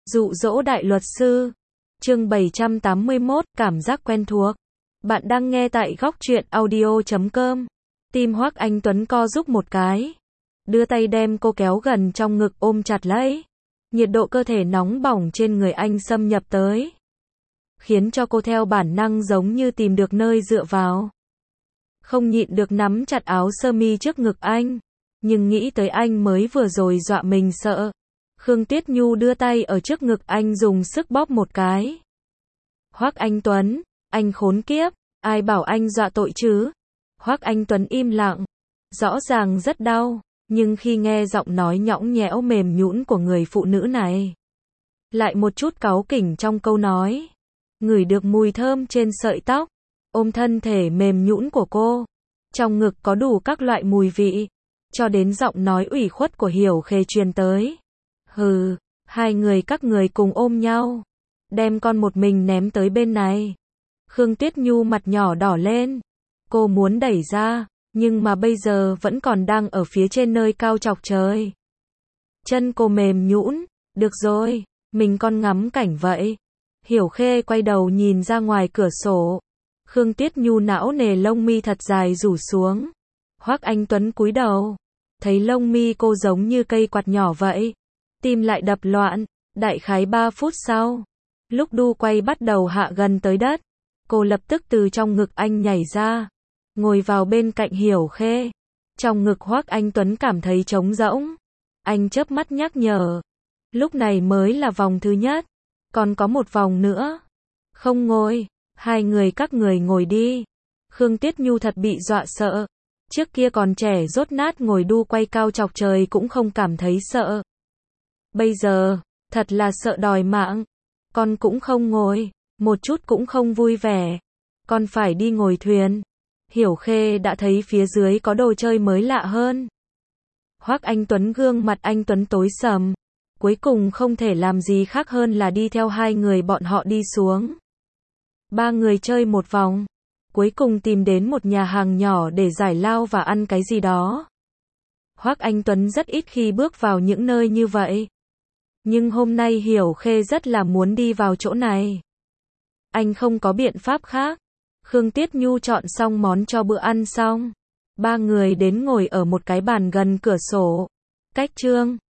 Dụ dỗ đại luật sư. Chương 781, cảm giác quen thuộc. Bạn đang nghe tại góc truyện audio.com. Tim Hoắc Anh Tuấn co rúm một cái. Đưa tay đem cô kéo gần trong ngực ôm chặt lấy. Nhiệt độ cơ thể nóng bỏng trên người anh xâm nhập tới. Khiến cho cô theo bản năng giống như tìm được nơi dựa vào. Không nhịn được nắm chặt áo sơ mi trước ngực anh. Nhưng nghĩ tới anh mới vừa rồi dọa mình sợ. Khương Tuyết Nhu đưa tay ở trước ngực anh dùng sức bóp một cái. Hoắc Anh Tuấn, anh khốn kiếp, ai bảo anh dọa tội chứ? Hoắc Anh Tuấn im lặng. Rõ ràng rất đau, nhưng khi nghe giọng nói nhõng nhẽo mềm nhũn của người phụ nữ này, lại một chút cáu kỉnh trong câu nói. Ngửi được mùi thơm trên sợi tóc, ôm thân thể mềm nhũn của cô. Trong ngực có đủ các loại mùi vị, cho đến giọng nói ủy khuất của Hiểu Khê truyền tới. Hừ, hai người các người cùng ôm nhau, đem con một mình ném tới bên này. Khương Tuyết Nhu mặt nhỏ đỏ lên. Cô muốn đẩy ra, nhưng mà bây giờ vẫn còn đang ở phía trên nơi cao chọc trời. Chân cô mềm nhũn, được rồi, mình con ngắm cảnh vậy. Hiểu Khê quay đầu nhìn ra ngoài cửa sổ. Khương Tuyết Nhu não nề lông mi thật dài rủ xuống. Hoắc Anh Tuấn cúi đầu, thấy lông mi cô giống như cây quạt nhỏ vậy. Tim lại đập loạn. Đại khái 3 phút sau, lúc đu quay bắt đầu hạ gần tới đất, cô lập tức từ trong ngực anh nhảy ra, ngồi vào bên cạnh Hiểu Khê. Trong ngực Hoắc Anh Tuấn cảm thấy trống rỗng. Anh chớp mắt nhắc nhở. Lúc này mới là vòng thứ nhất, còn có một vòng nữa. Không ngồi, hai người các người ngồi đi. Khương Tuyết Nhu thật bị dọa sợ. Trước kia còn trẻ dốt nát ngồi đu quay cao chọc trời cũng không cảm thấy sợ. Bây giờ, thật là sợ đòi mạng. Con cũng không ngồi, một chút cũng không vui vẻ. Con phải đi ngồi thuyền. Hiểu Khê đã thấy phía dưới có đồ chơi mới lạ hơn. Hoắc Anh Tuấn gương mặt anh Tuấn tối sầm. Cuối cùng không thể làm gì khác hơn là đi theo hai người bọn họ đi xuống. Ba người chơi một vòng. Cuối cùng tìm đến một nhà hàng nhỏ để giải lao và ăn cái gì đó. Hoắc Anh Tuấn rất ít khi bước vào những nơi như vậy. Nhưng hôm nay Hiểu Khê rất là muốn đi vào chỗ này. Anh không có biện pháp khác. Khương Tuyết Nhu chọn xong món cho bữa ăn xong. Ba người đến ngồi ở một cái bàn gần cửa sổ. Cách chương